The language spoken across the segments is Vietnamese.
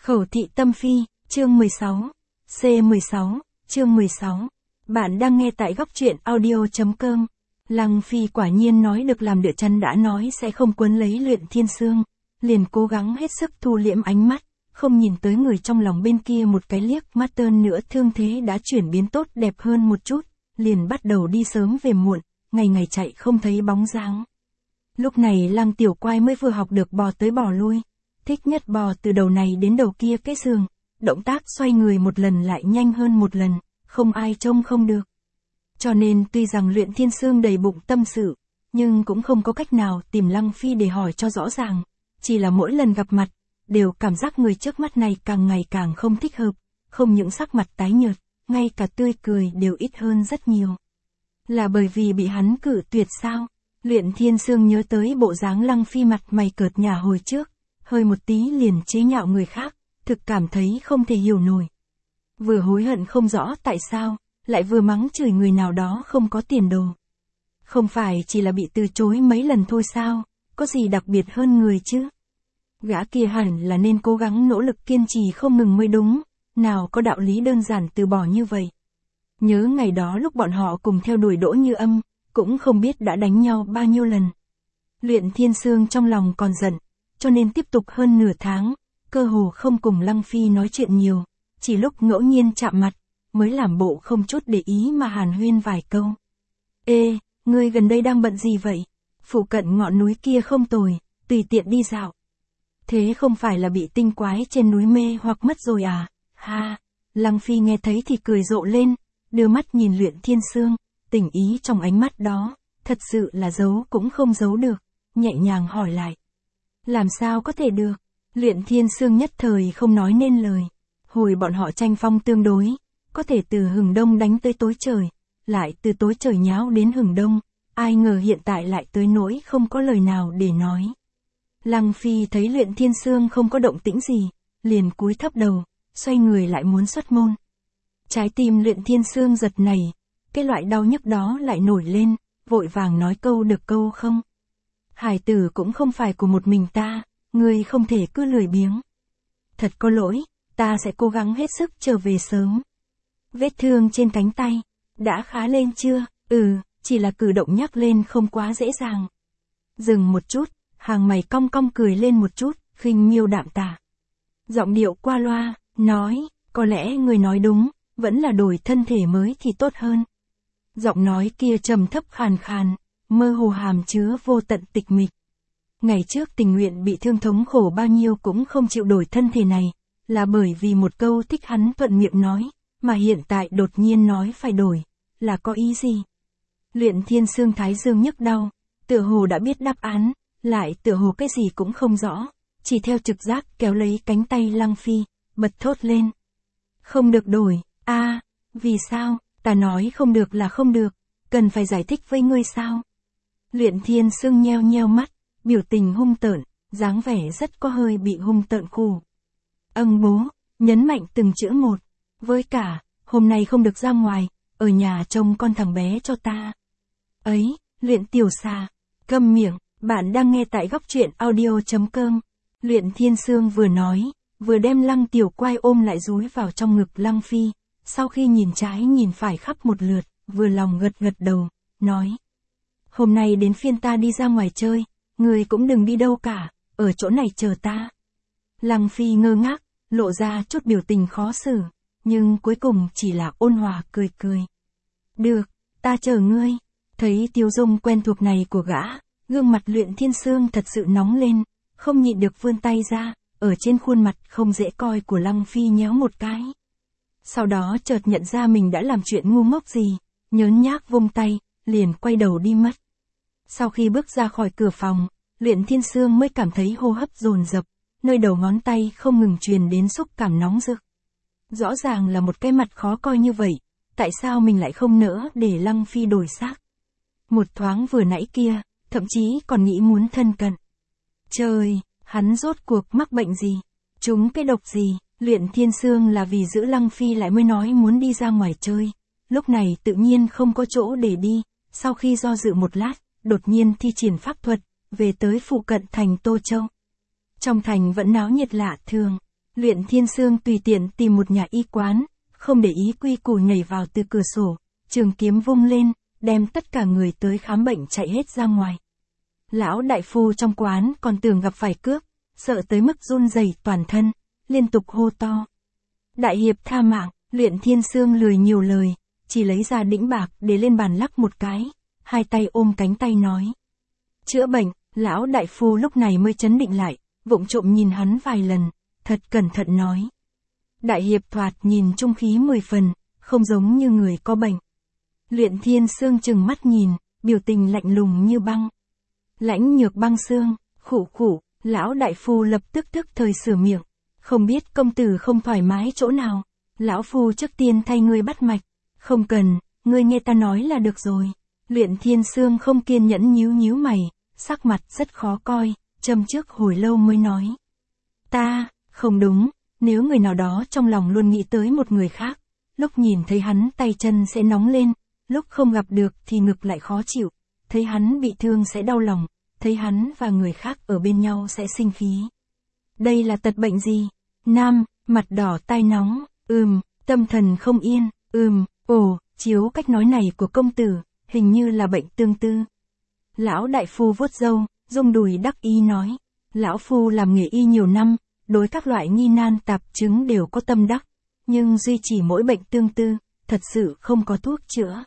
Khẩu thị tâm phi, chương 16. C16, chương 16. Bạn đang nghe tại góc truyện audio.com. Lăng Phi quả nhiên nói được làm được, chăn đã nói sẽ không quấn lấy Luyện Thiên Sương, liền cố gắng hết sức thu liễm ánh mắt, không nhìn tới người trong lòng bên kia một cái liếc mắt. Tơn nữa thương thế đã chuyển biến tốt đẹp hơn một chút, liền bắt đầu đi sớm về muộn, ngày ngày chạy không thấy bóng dáng. Lúc này Lăng Tiểu Quai mới vừa học được bò tới bò lui, thích nhất bò từ đầu này đến đầu kia cái giường, động tác xoay người một lần lại nhanh hơn một lần, không ai trông không được. Cho nên tuy rằng Luyện Thiên Sương đầy bụng tâm sự, nhưng cũng không có cách nào tìm Lăng Phi để hỏi cho rõ ràng, chỉ là mỗi lần gặp mặt, đều cảm giác người trước mắt này càng ngày càng không thích hợp, không những sắc mặt tái nhợt, ngay cả tươi cười đều ít hơn rất nhiều. Là bởi vì bị hắn cự tuyệt sao? Luyện Thiên Sương nhớ tới bộ dáng Lăng Phi mặt mày cợt nhả hồi trước, hơi một tí liền chế nhạo người khác, thực cảm thấy không thể hiểu nổi. Vừa hối hận không rõ tại sao, lại vừa mắng chửi người nào đó không có tiền đồ. Không phải chỉ là bị từ chối mấy lần thôi sao, có gì đặc biệt hơn người chứ? Gã kia hẳn là nên cố gắng nỗ lực kiên trì không ngừng mới đúng, nào có đạo lý đơn giản từ bỏ như vậy. Nhớ ngày đó lúc bọn họ cùng theo đuổi Đỗ Như Âm, cũng không biết đã đánh nhau bao nhiêu lần. Luyện Thiên Sương trong lòng còn giận, cho nên tiếp tục hơn nửa tháng, cơ hồ không cùng Lăng Phi nói chuyện nhiều, chỉ lúc ngẫu nhiên chạm mặt, mới làm bộ không chút để ý mà hàn huyên vài câu. Ê, ngươi gần đây đang bận gì vậy? Phụ cận ngọn núi kia không tồi, tùy tiện đi dạo. Thế không phải là bị tinh quái trên núi mê hoặc mất rồi à? Ha! Lăng Phi nghe thấy thì cười rộ lên, đưa mắt nhìn Luyện Thiên Sương, tình ý trong ánh mắt đó, thật sự là giấu cũng không giấu được, nhẹ nhàng hỏi lại. Làm sao có thể được? Luyện Thiên Sương nhất thời không nói nên lời. Hồi bọn họ tranh phong tương đối, có thể từ hừng đông đánh tới tối trời, lại từ tối trời nháo đến hừng đông, ai ngờ hiện tại lại tới nỗi không có lời nào để nói. Lăng Phi thấy Luyện Thiên Sương không có động tĩnh gì, liền cúi thấp đầu, xoay người lại muốn xuất môn. Trái tim Luyện Thiên Sương giật nảy, cái loại đau nhức đó lại nổi lên, vội vàng nói câu được câu không. Hải tử cũng không phải của một mình ta, ngươi không thể cứ lười biếng. Thật có lỗi, ta sẽ cố gắng hết sức trở về sớm. Vết thương trên cánh tay, đã khá lên chưa? Chỉ là cử động nhắc lên không quá dễ dàng. Dừng một chút, hàng mày cong cong cười lên một chút, khinh miêu đạm tả. Giọng điệu qua loa, nói, có lẽ người nói đúng, vẫn là đổi thân thể mới thì tốt hơn. Giọng nói kia trầm thấp khàn khàn, mơ hồ hàm chứa vô tận tịch mịch. Ngày trước tình nguyện bị thương thống khổ bao nhiêu cũng không chịu đổi thân thể này, là bởi vì một câu thích hắn thuận miệng nói, mà hiện tại đột nhiên nói phải đổi, là có ý gì? Luyện Thiên Sương thái dương nhức đau, tựa hồ đã biết đáp án, lại tựa hồ cái gì cũng không rõ, chỉ theo trực giác kéo lấy cánh tay Lăng Phi, bật thốt lên. Không được đổi, vì sao? Ta nói không được là không được, cần phải giải thích với ngươi sao? Luyện Thiên Sương nheo nheo mắt, biểu tình hung tợn, dáng vẻ rất có hơi bị hung tợn khù. Bố, nhấn mạnh từng chữ một, với cả, hôm nay không được ra ngoài, ở nhà trông con thằng bé cho ta. Ấy, Luyện tiểu xà, câm miệng, bạn đang nghe tại góc truyện audio.com. Luyện Thiên Sương vừa nói, vừa đem Lăng Tiểu Quai ôm lại dúi vào trong ngực Lăng Phi, sau khi nhìn trái nhìn phải khắp một lượt, vừa lòng gật gật đầu, nói. Hôm nay đến phiên ta đi ra ngoài chơi, người cũng đừng đi đâu cả, ở chỗ này chờ ta. Lăng Phi ngơ ngác, lộ ra chút biểu tình khó xử, nhưng cuối cùng chỉ là ôn hòa cười cười. Được, ta chờ ngươi. Thấy tiêu dung quen thuộc này của gã, gương mặt Luyện Thiên Sương thật sự nóng lên, không nhịn được vươn tay ra, ở trên khuôn mặt không dễ coi của Lăng Phi nhéo một cái. Sau đó chợt nhận ra mình đã làm chuyện ngu ngốc gì, nhớn nhác vung tay, liền quay đầu đi mất. Sau khi bước ra khỏi cửa phòng, Luyện Thiên Sương mới cảm thấy hô hấp dồn dập, nơi đầu ngón tay không ngừng truyền đến xúc cảm nóng rực. Rõ ràng là một cái mặt khó coi như vậy, tại sao mình lại không nỡ để Lăng Phi đổi xác? Một thoáng vừa nãy kia, thậm chí còn nghĩ muốn thân cận. Trời, hắn rốt cuộc mắc bệnh gì? Trúng cái độc gì? Luyện Thiên Sương là vì giữ Lăng Phi lại mới nói muốn đi ra ngoài chơi. Lúc này tự nhiên không có chỗ để đi, sau khi do dự một lát, đột nhiên thi triển pháp thuật, về tới phụ cận thành Tô Châu. Trong thành vẫn náo nhiệt lạ thường, Luyện Thiên Sương tùy tiện tìm một nhà y quán, không để ý quy củ nhảy vào từ cửa sổ, trường kiếm vung lên, đem tất cả người tới khám bệnh chạy hết ra ngoài. Lão đại phu trong quán còn tưởng gặp phải cướp, sợ tới mức run rẩy toàn thân, liên tục hô to. Đại hiệp tha mạng, Luyện Thiên Sương lười nhiều lời, chỉ lấy ra đĩnh bạc để lên bàn lắc một cái, hai tay ôm cánh tay nói. Chữa bệnh, lão đại phu lúc này mới chấn định lại, vụng trộm nhìn hắn vài lần, thật cẩn thận nói. Đại hiệp thoạt nhìn trung khí 10 phần, không giống như người có bệnh. Luyện Thiên Sương chừng mắt nhìn, biểu tình lạnh lùng như băng. Lãnh Nhược Băng Sương, khụ khụ, lão đại phu lập tức thời sửa miệng. Không biết công tử không thoải mái chỗ nào, lão phu trước tiên thay ngươi bắt mạch. Không cần, ngươi nghe ta nói là được rồi. Luyện Thiên Sương không kiên nhẫn nhíu mày, sắc mặt rất khó coi, châm trước hồi lâu mới nói. Ta, không đúng, nếu người nào đó trong lòng luôn nghĩ tới một người khác, lúc nhìn thấy hắn tay chân sẽ nóng lên, lúc không gặp được thì ngực lại khó chịu, thấy hắn bị thương sẽ đau lòng, thấy hắn và người khác ở bên nhau sẽ sinh khí. Đây là tật bệnh gì? Nam, mặt đỏ tai nóng, tâm thần không yên, chiếu cách nói này của công tử, hình như là bệnh tương tư. Lão đại phu vuốt râu, rung đùi đắc ý nói. Lão phu làm nghề y nhiều năm, đối các loại nghi nan tạp chứng đều có tâm đắc, nhưng duy chỉ mỗi bệnh tương tư, thật sự không có thuốc chữa.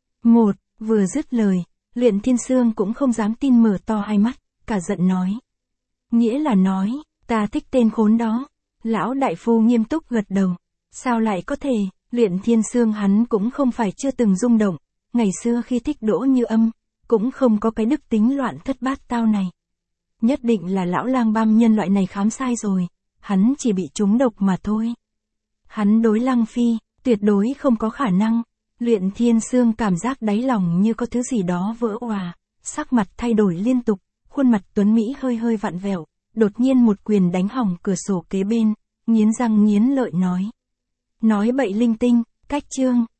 Vừa dứt lời, Luyện Thiên Sương cũng không dám tin mở to hai mắt, cả giận nói. Nghĩa là nói, ta thích tên khốn đó. Lão đại phu nghiêm túc gật đầu. Sao lại có thể, Luyện Thiên Sương hắn cũng không phải chưa từng rung động, ngày xưa khi thích Đỗ Như Âm, cũng không có cái đức tính loạn thất bát tao này. Nhất định là lão lang băm nhân loại này khám sai rồi, hắn chỉ bị trúng độc mà thôi. Hắn đối Lăng Phi, tuyệt đối không có khả năng. Luyện Thiên Sương cảm giác đáy lòng như có thứ gì đó vỡ òa, sắc mặt thay đổi liên tục, khuôn mặt tuấn Mỹ hơi vặn vẹo, đột nhiên một quyền đánh hỏng cửa sổ kế bên, nghiến răng nghiến lợi nói. Nói bậy linh tinh, cách chương.